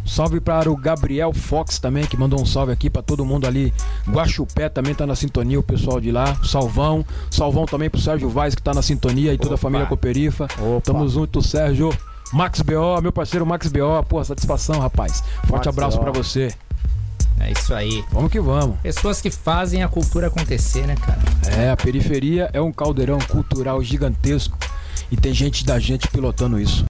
Salve para o Gabriel Fox também, que mandou um salve aqui para todo mundo ali. Guaxupé também tá na sintonia, o pessoal de lá. Salvão também pro Sérgio Vaz, que tá na sintonia, e toda a família Cooperifa. Tamo junto, Sérgio. Max B.O., meu parceiro Max B.O., pô, satisfação, rapaz. Forte abraço para você. É isso aí. Vamos que vamos. Pessoas que fazem a cultura acontecer, né, cara? A periferia é um caldeirão cultural gigantesco e tem gente da gente pilotando isso.